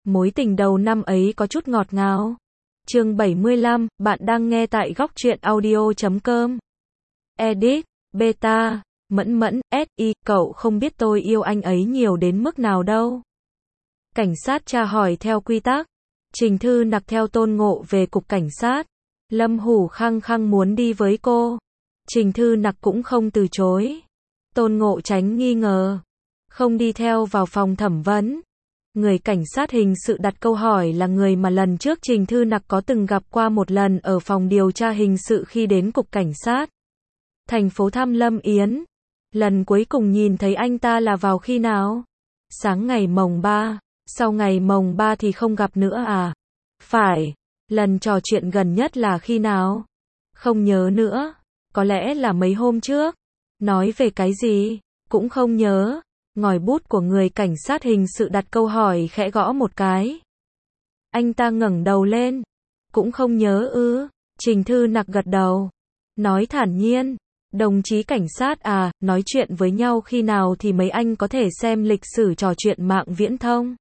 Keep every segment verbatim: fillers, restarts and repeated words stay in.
Mối tình đầu năm ấy có chút ngọt ngào. Chương bảy mươi lăm, bạn đang nghe tại góc truyện audio chấm com. Edit, beta, mẫn mẫn, ét i, cậu không biết tôi yêu anh ấy nhiều đến mức nào đâu. Cảnh sát tra hỏi theo quy tắc. Trình Thư Nặc theo Tôn Ngộ về cục cảnh sát. Lâm Hủ khăng khăng muốn đi với cô. Trình Thư Nặc cũng không từ chối. Tôn Ngộ tránh nghi ngờ, không đi theo vào phòng thẩm vấn. Người cảnh sát hình sự đặt câu hỏi là người mà lần trước Trình Thư Nặc có từng gặp qua một lần ở phòng điều tra hình sự khi đến cục cảnh sát thành phố thăm Lâm Yến. Lần cuối cùng nhìn thấy anh ta là vào khi nào? Sáng ngày mồng ba, sau ngày mồng ba thì không gặp nữa à? Phải, lần trò chuyện gần nhất là khi nào? Không nhớ nữa, có lẽ là mấy hôm trước. Nói về cái gì? Cũng không nhớ. Ngòi bút của người cảnh sát hình sự đặt câu hỏi khẽ gõ một cái. Anh ta ngẩng đầu lên. Cũng không nhớ ư? Trình Thư Nặc gật đầu. Nói thản nhiên. Đồng chí cảnh sát à, nói chuyện với nhau khi nào thì mấy anh có thể xem lịch sử trò chuyện mạng viễn thông.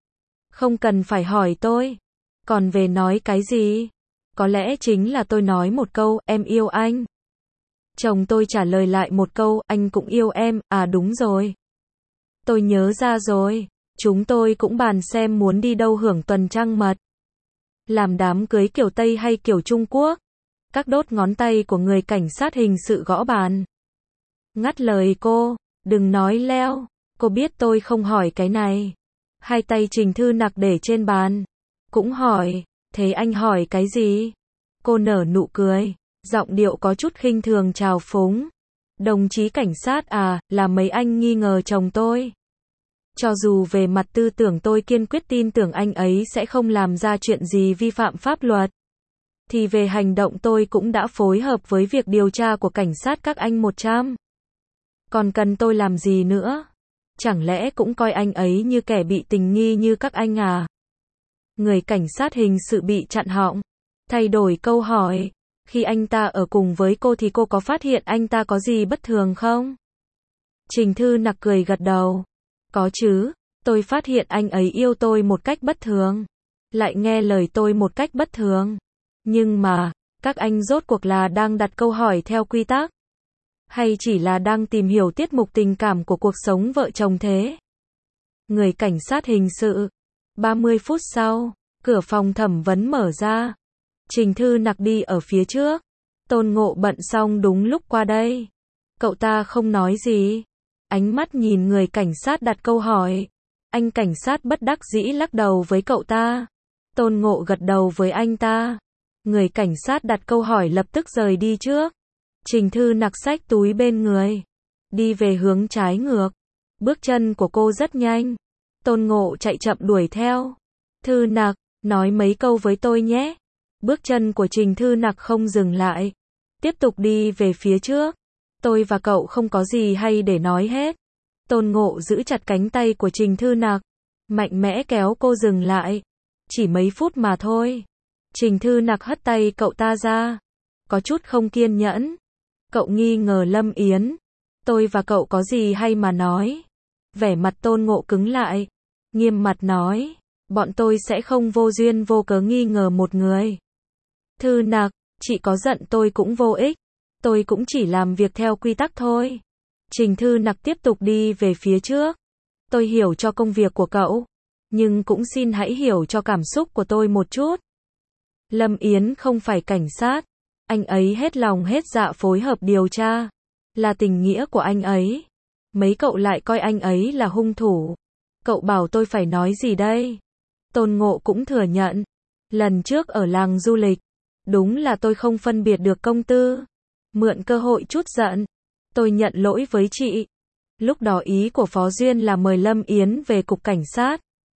Không cần phải hỏi tôi. Còn về nói cái gì? Có lẽ chính là tôi nói một câu, em yêu anh. Chồng tôi trả lời lại một câu, anh cũng yêu em, à đúng rồi. Tôi nhớ ra rồi, chúng tôi cũng bàn xem muốn đi đâu hưởng tuần trăng mật. Làm đám cưới kiểu Tây hay kiểu Trung Quốc? Các đốt ngón tay của người cảnh sát hình sự gõ bàn. Ngắt lời cô, đừng nói leo, cô biết tôi không hỏi cái này. Hai tay Trình Thư Nặc để trên bàn. Cũng hỏi, thế anh hỏi cái gì? Cô nở nụ cười, giọng điệu có chút khinh thường trào phúng. Đồng chí cảnh sát à, là mấy anh nghi ngờ chồng tôi. Cho dù về mặt tư tưởng tôi kiên quyết tin tưởng anh ấy sẽ không làm ra chuyện gì vi phạm pháp luật, thì về hành động tôi cũng đã phối hợp với việc điều tra của cảnh sát các anh một trăm. Còn cần tôi làm gì nữa? Chẳng lẽ cũng coi anh ấy như kẻ bị tình nghi như các anh à? Người cảnh sát hình sự bị chặn họng, thay đổi câu hỏi. Khi anh ta ở cùng với cô thì cô có phát hiện anh ta có gì bất thường không? Trình Thư Nặc cười gật đầu. Có chứ, tôi phát hiện anh ấy yêu tôi một cách bất thường, lại nghe lời tôi một cách bất thường. Nhưng mà, các anh rốt cuộc là đang đặt câu hỏi theo quy tắc? Hay chỉ là đang tìm hiểu tiết mục tình cảm của cuộc sống vợ chồng thế? Người cảnh sát hình sự. ba mươi phút sau, cửa phòng thẩm vấn mở ra. Trình Thư Nặc đi ở phía trước. Tôn Ngộ bận xong đúng lúc qua đây. Cậu ta không nói gì. Ánh mắt nhìn người cảnh sát đặt câu hỏi. Anh cảnh sát bất đắc dĩ lắc đầu với cậu ta. Tôn Ngộ gật đầu với anh ta. Người cảnh sát đặt câu hỏi lập tức rời đi trước. Trình Thư Nặc xách túi bên người, đi về hướng trái ngược. Bước chân của cô rất nhanh. Tôn Ngộ chạy chậm đuổi theo. Thư Nặc, nói mấy câu với tôi nhé. Bước chân của Trình Thư Nặc không dừng lại, tiếp tục đi về phía trước. Tôi và cậu không có gì hay để nói hết. Tôn Ngộ giữ chặt cánh tay của Trình Thư Nặc, mạnh mẽ kéo cô dừng lại. Chỉ mấy phút mà thôi. Trình Thư Nặc hất tay cậu ta ra, có chút không kiên nhẫn. Cậu nghi ngờ Lâm Yến. Tôi và cậu có gì hay mà nói. Vẻ mặt Tôn Ngộ cứng lại, nghiêm mặt nói, bọn tôi sẽ không vô duyên vô cớ nghi ngờ một người. Thư Nặc, chị có giận tôi cũng vô ích. Tôi cũng chỉ làm việc theo quy tắc thôi. Trình Thư Nặc tiếp tục đi về phía trước. Tôi hiểu cho công việc của cậu, nhưng cũng xin hãy hiểu cho cảm xúc của tôi một chút. Lâm Yến không phải cảnh sát. Anh ấy hết lòng hết dạ phối hợp điều tra. Là tình nghĩa của anh ấy. Mấy cậu lại coi anh ấy là hung thủ. Cậu bảo tôi phải nói gì đây? Tôn Ngộ cũng thừa nhận. Lần trước ở làng du lịch, đúng là tôi không phân biệt được công tư. Mượn cơ hội chút giận, tôi nhận lỗi với chị. Lúc đó ý của Phó Duyên là mời Lâm Yến về cục cảnh sát.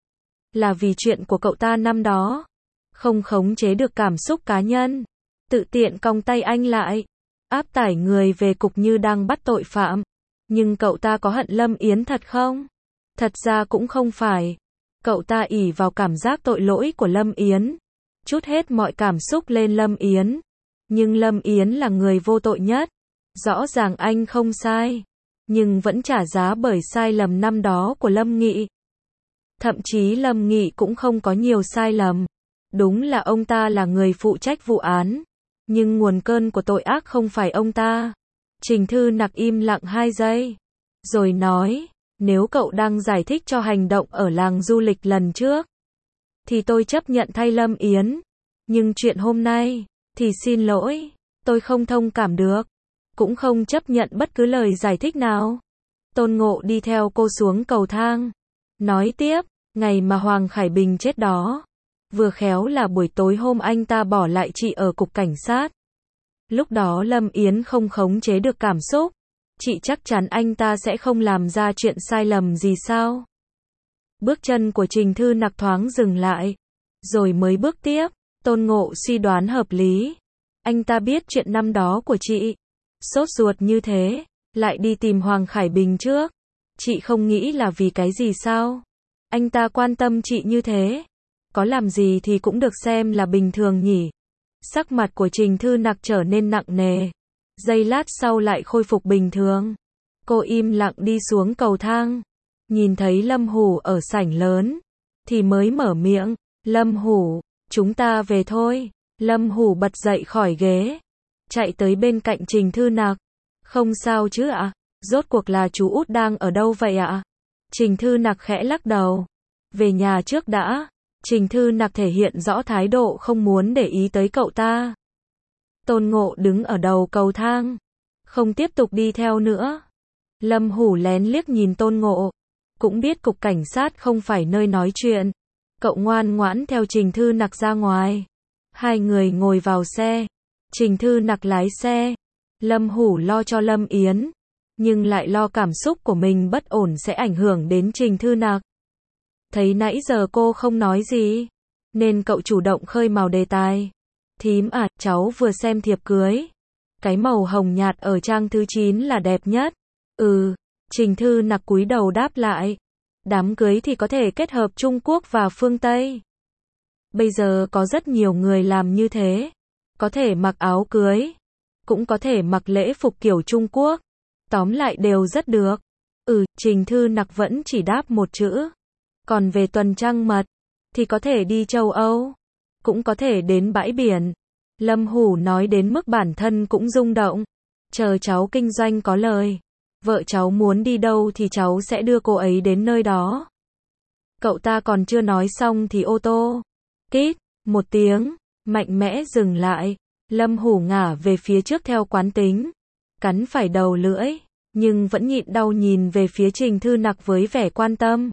Là vì chuyện của cậu ta năm đó. Không khống chế được cảm xúc cá nhân. Tự tiện cong tay anh lại. Áp tải người về cục như đang bắt tội phạm. Nhưng cậu ta có hận Lâm Yến thật không? Thật ra cũng không phải. Cậu ta ỷ vào cảm giác tội lỗi của Lâm Yến, trút hết mọi cảm xúc lên Lâm Yến. Nhưng Lâm Yến là người vô tội nhất. Rõ ràng anh không sai, nhưng vẫn trả giá bởi sai lầm năm đó của Lâm Nghị. Thậm chí Lâm Nghị cũng không có nhiều sai lầm. Đúng là ông ta là người phụ trách vụ án. Nhưng nguồn cơn của tội ác không phải ông ta. Trình Thư Nặc im lặng hai giây. Rồi nói, nếu cậu đang giải thích cho hành động ở làng du lịch lần trước, thì tôi chấp nhận thay Lâm Yến. Nhưng chuyện hôm nay, thì xin lỗi, tôi không thông cảm được. Cũng không chấp nhận bất cứ lời giải thích nào. Tôn Ngộ đi theo cô xuống cầu thang. Nói tiếp, ngày mà Hoàng Khải Bình chết đó. Vừa khéo là buổi tối hôm anh ta bỏ lại chị ở cục cảnh sát. Lúc đó Lâm Yến không khống chế được cảm xúc. Chị chắc chắn anh ta sẽ không làm ra chuyện sai lầm gì sao? Bước chân của Trình Thư Nặc thoáng dừng lại. Rồi mới bước tiếp. Tôn Ngộ suy đoán hợp lý. Anh ta biết chuyện năm đó của chị. Sốt ruột như thế. Lại đi tìm Hoàng Khải Bình trước. Chị không nghĩ là vì cái gì sao? Anh ta quan tâm chị như thế. Có làm gì thì cũng được xem là bình thường nhỉ. Sắc mặt của Trình Thư Nặc trở nên nặng nề. Giây lát sau lại khôi phục bình thường. Cô im lặng đi xuống cầu thang. Nhìn thấy Lâm Hủ ở sảnh lớn. Thì mới mở miệng. Lâm Hủ, chúng ta về thôi. Lâm Hủ bật dậy khỏi ghế. Chạy tới bên cạnh Trình Thư Nặc. Không sao chứ ạ? Rốt cuộc là chú út đang ở đâu vậy ạ? Trình Thư Nặc khẽ lắc đầu. Về nhà trước đã. Trình Thư Nặc thể hiện rõ thái độ không muốn để ý tới cậu ta. Tôn Ngộ đứng ở đầu cầu thang. Không tiếp tục đi theo nữa. Lâm Hủ lén liếc nhìn Tôn Ngộ. Cũng biết cục cảnh sát không phải nơi nói chuyện. Cậu ngoan ngoãn theo Trình Thư Nặc ra ngoài. Hai người ngồi vào xe. Trình Thư Nặc lái xe. Lâm Hủ lo cho Lâm Yến. Nhưng lại lo cảm xúc của mình bất ổn sẽ ảnh hưởng đến Trình Thư Nặc. Thấy nãy giờ cô không nói gì. Nên cậu chủ động khơi mào đề tài. Thím à, cháu vừa xem thiệp cưới. Cái màu hồng nhạt ở trang thứ chín là đẹp nhất. Ừ, Trình Thư Nặc cúi đầu đáp lại. Đám cưới thì có thể kết hợp Trung Quốc và phương Tây. Bây giờ có rất nhiều người làm như thế. Có thể mặc áo cưới. Cũng có thể mặc lễ phục kiểu Trung Quốc. Tóm lại đều rất được. Ừ, Trình Thư Nặc vẫn chỉ đáp một chữ. Còn về tuần trăng mật, thì có thể đi châu Âu. Cũng có thể đến bãi biển. Lâm Hủ nói đến mức bản thân cũng rung động. Chờ cháu kinh doanh có lời. Vợ cháu muốn đi đâu thì cháu sẽ đưa cô ấy đến nơi đó. Cậu ta còn chưa nói xong thì ô tô. Kít, một tiếng, mạnh mẽ dừng lại. Lâm Hủ ngả về phía trước theo quán tính. Cắn phải đầu lưỡi. Nhưng vẫn nhịn đau nhìn về phía Trình Thư Nặc với vẻ quan tâm.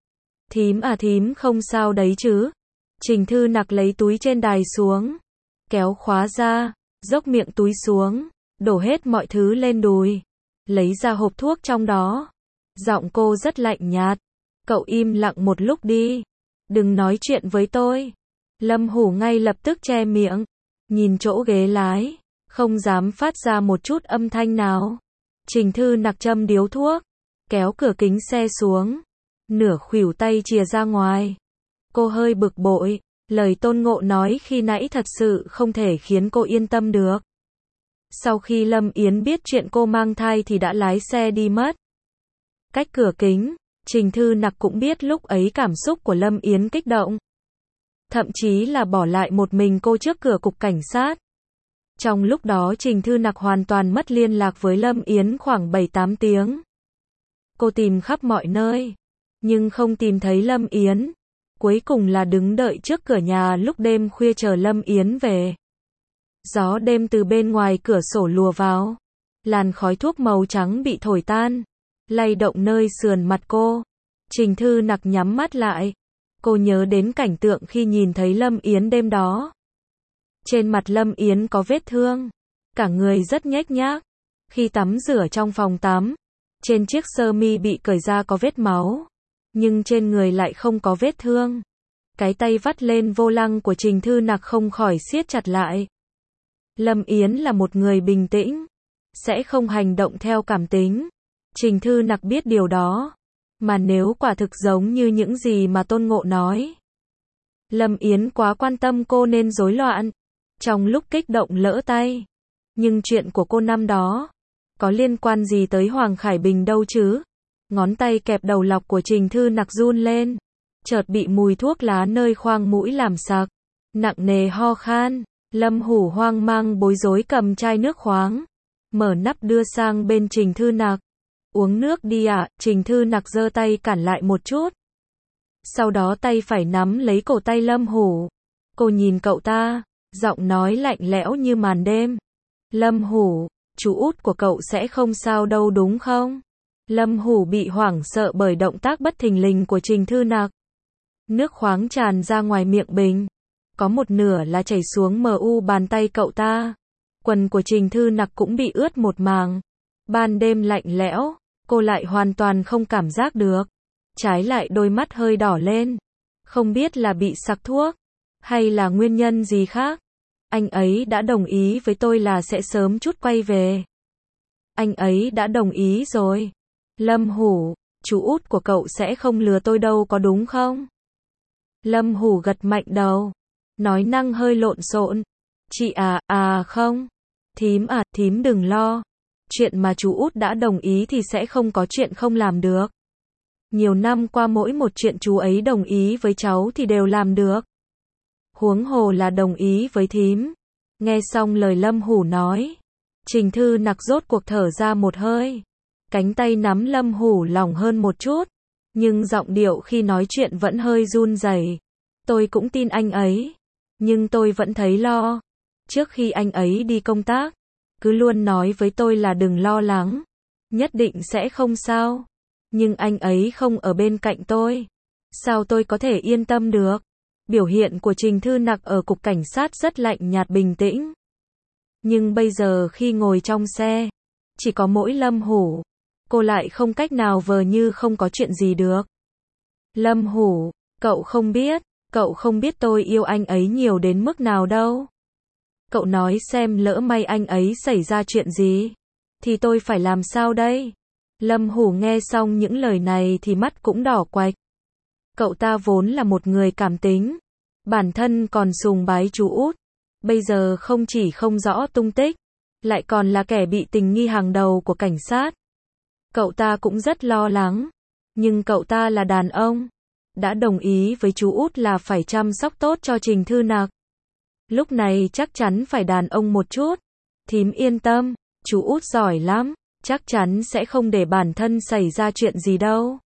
Thím à thím không sao đấy chứ. Trình Thư Nặc lấy túi trên đài xuống. Kéo khóa ra. Dốc miệng túi xuống. Đổ hết mọi thứ lên đùi. Lấy ra hộp thuốc trong đó. Giọng cô rất lạnh nhạt. Cậu im lặng một lúc đi. Đừng nói chuyện với tôi. Lâm Hủ ngay lập tức che miệng. Nhìn chỗ ghế lái. Không dám phát ra một chút âm thanh nào. Trình Thư Nặc châm điếu thuốc. Kéo cửa kính xe xuống. Nửa khuỷu tay chìa ra ngoài. Cô hơi bực bội. Lời Tôn Ngộ nói khi nãy thật sự không thể khiến cô yên tâm được. Sau khi Lâm Yến biết chuyện cô mang thai thì đã lái xe đi mất. Cách cửa kính, Trình Thư Nặc cũng biết lúc ấy cảm xúc của Lâm Yến kích động. Thậm chí là bỏ lại một mình cô trước cửa cục cảnh sát. Trong lúc đó Trình Thư Nặc hoàn toàn mất liên lạc với Lâm Yến khoảng bảy tám tiếng. Cô tìm khắp mọi nơi. Nhưng không tìm thấy Lâm Yến. Cuối cùng là đứng đợi trước cửa nhà lúc đêm khuya chờ Lâm Yến về. Gió đêm từ bên ngoài cửa sổ lùa vào. Làn khói thuốc màu trắng bị thổi tan. Lay động nơi sườn mặt cô. Trình Thư Nặc nhắm mắt lại. Cô nhớ đến cảnh tượng khi nhìn thấy Lâm Yến đêm đó. Trên mặt Lâm Yến có vết thương. Cả người rất nhếch nhác. Khi tắm rửa trong phòng tắm. Trên chiếc sơ mi bị cởi ra có vết máu. Nhưng trên người lại không có vết thương. Cái tay vắt lên vô lăng của Trình Thư Nặc không khỏi siết chặt lại. Lâm Yến là một người bình tĩnh. Sẽ không hành động theo cảm tính. Trình Thư Nặc biết điều đó. Mà nếu quả thực giống như những gì mà Tôn Ngộ nói. Lâm Yến quá quan tâm cô nên rối loạn. Trong lúc kích động lỡ tay. Nhưng chuyện của cô năm đó. Có liên quan gì tới Hoàng Khải Bình đâu chứ? Ngón tay kẹp đầu lọc của Trình Thư Nặc run lên. chợt bị mùi thuốc lá nơi khoang mũi làm sặc, nặng nề ho khan. Lâm Hủ hoang mang bối rối cầm chai nước khoáng, mở nắp đưa sang bên Trình Thư Nặc. Uống nước đi ạ, à, Trình Thư Nặc giơ tay cản lại một chút. Sau đó tay phải nắm lấy cổ tay Lâm Hủ. Cô nhìn cậu ta, giọng nói lạnh lẽo như màn đêm. Lâm Hủ, chú út của cậu sẽ không sao đâu đúng không? Lâm Hủ bị hoảng sợ bởi động tác bất thình lình của Trình Thư Nặc. Nước khoáng tràn ra ngoài miệng bình. Có một nửa là chảy xuống mờ u bàn tay cậu ta. Quần của Trình Thư Nặc cũng bị ướt một màng. Ban đêm lạnh lẽo, cô lại hoàn toàn không cảm giác được. Trái lại đôi mắt hơi đỏ lên. Không biết là bị sặc thuốc, hay là nguyên nhân gì khác. Anh ấy đã đồng ý với tôi là sẽ sớm chút quay về. Anh ấy đã đồng ý rồi. Lâm Hủ, chú út của cậu sẽ không lừa tôi đâu có đúng không? Lâm Hủ gật mạnh đầu. Nói năng hơi lộn xộn. Chị à, à không. Thím à, thím đừng lo. Chuyện mà chú út đã đồng ý thì sẽ không có chuyện không làm được. Nhiều năm qua mỗi một chuyện chú ấy đồng ý với cháu thì đều làm được. Huống hồ là đồng ý với thím. Nghe xong lời Lâm Hủ nói, Trình Thư Nặc rốt cuộc thở ra một hơi. Cánh tay nắm Lâm Hủ lỏng hơn một chút, nhưng giọng điệu khi nói chuyện vẫn hơi run rẩy. Tôi cũng tin anh ấy, nhưng tôi vẫn thấy lo. Trước khi anh ấy đi công tác, cứ luôn nói với tôi là đừng lo lắng, nhất định sẽ không sao. Nhưng anh ấy không ở bên cạnh tôi, sao tôi có thể yên tâm được? Biểu hiện của Trình Thư Nặc ở cục cảnh sát rất lạnh nhạt bình tĩnh. Nhưng bây giờ khi ngồi trong xe, chỉ có mỗi Lâm Hủ, cô lại không cách nào vờ như không có chuyện gì được. Lâm Hủ, cậu không biết, cậu không biết tôi yêu anh ấy nhiều đến mức nào đâu. Cậu nói xem lỡ may anh ấy xảy ra chuyện gì, thì tôi phải làm sao đây? Lâm Hủ nghe xong những lời này thì mắt cũng đỏ quạch. Cậu ta vốn là một người cảm tính, bản thân còn sùng bái chú út, bây giờ không chỉ không rõ tung tích, lại còn là kẻ bị tình nghi hàng đầu của cảnh sát. Cậu ta cũng rất lo lắng, nhưng cậu ta là đàn ông, đã đồng ý với chú út là phải chăm sóc tốt cho Trình Thư Nặc. Lúc này chắc chắn phải đàn ông một chút. Thím yên tâm, chú út giỏi lắm, chắc chắn sẽ không để bản thân xảy ra chuyện gì đâu.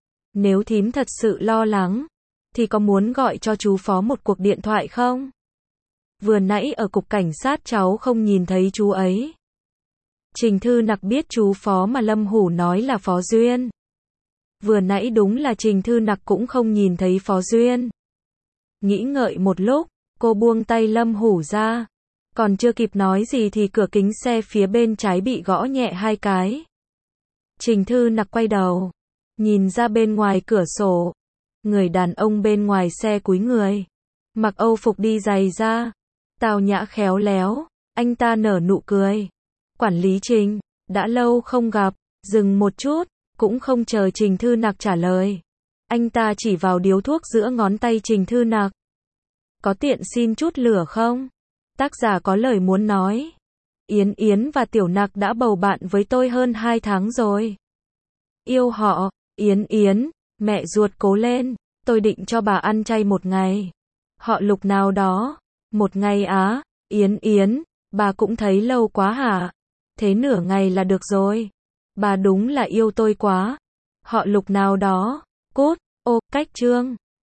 Nếu thím thật sự lo lắng, thì có muốn gọi cho chú phó một cuộc điện thoại không? Vừa nãy ở cục cảnh sát cháu không nhìn thấy chú ấy. Trình Thư Nặc biết chú phó mà Lâm Hủ nói là Phó Duyên. Vừa nãy đúng là Trình Thư Nặc cũng không nhìn thấy Phó Duyên. Nghĩ ngợi một lúc, cô buông tay Lâm Hủ ra. Còn chưa kịp nói gì thì cửa kính xe phía bên trái bị gõ nhẹ hai cái. Trình Thư Nặc quay đầu, nhìn ra bên ngoài cửa sổ. Người đàn ông bên ngoài xe cúi người, mặc âu phục đi giày da, tao nhã khéo léo. Anh ta nở nụ cười. Quản lý Trình, đã lâu không gặp. Dừng một chút, cũng không chờ Trình Thư Nặc trả lời. Anh ta chỉ vào điếu thuốc giữa ngón tay Trình Thư Nặc. Có tiện xin chút lửa không? Tác giả có lời muốn nói. Yến Yến và Tiểu Nặc đã bầu bạn với tôi hơn hai tháng rồi. Yêu họ. Yến Yến, mẹ ruột cố lên. Tôi định cho bà ăn chay một ngày. Họ Lục nào đó. Một ngày á? Yến Yến, bà cũng thấy lâu quá hả? Thế nửa ngày là được rồi. Bà đúng là yêu tôi quá. Họ Lục nào đó. Cút. Ô, cách chương.